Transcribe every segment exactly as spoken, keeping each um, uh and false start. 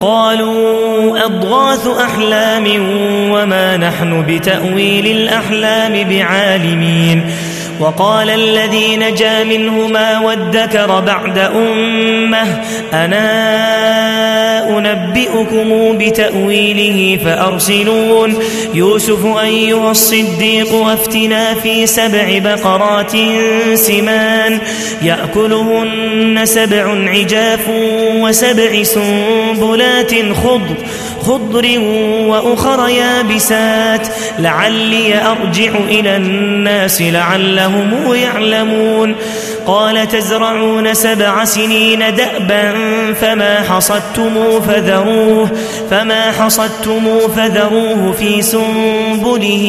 قالوا أضغاث أحلام وما نحن بتأويل الأحلام بعالمين. وقال الذي نجا منهما وادكر بعد أمة أنا أنبئكم بتأويله فأرسلون يوسف أيها الصديق أفتنا في سبع بقرات سمان يأكلهن سبع عجاف وسبع سنبلات خضر خضر وأخر يابسات لعلي أرجع إلى الناس لعلهم يعلمون. قال تزرعون سبع سنين دأبا فما حصدتم فذروه فما حصدتم فذروه في سنبله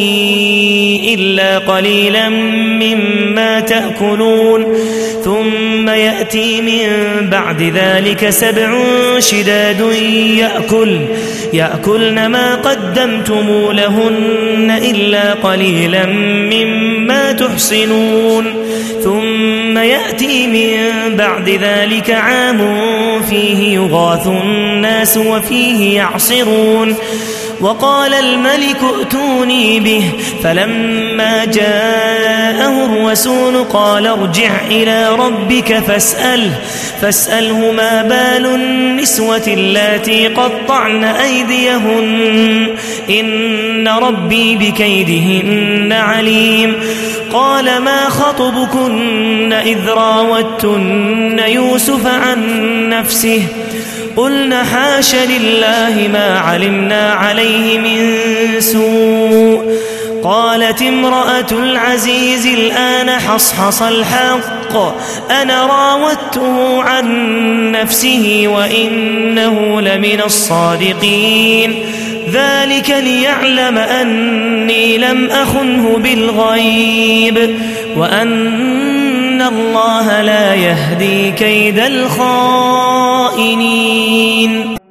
إلا قليلا مما تأكلون ثم يأتي من بعد ذلك سبع شداد يأكل يأكلن ما قدمتم لهن إلا قليلا مما تحصنون ثم يأتي من بعد ذلك عام فيه يغاث الناس وفيه يعصرون. وقال الملك ائتوني به فلما جاءه الرسول قال ارجع إلى ربك فاسأله فاسأله ما بال النسوة اللاتي قطعن أيديهن إن ربي بكيدهن عليم. قال ما خطبكن إذ راوتن يوسف عن نفسه قلنا حاش لله ما علمنا عليه من سوء. قالت امرأة العزيز الآن حصحص الحق أنا راودته عن نفسه وإنه لمن الصادقين ذلك ليعلم أني لم أخنه بالغيب وأن الله لا يهدي كيد الخائنين.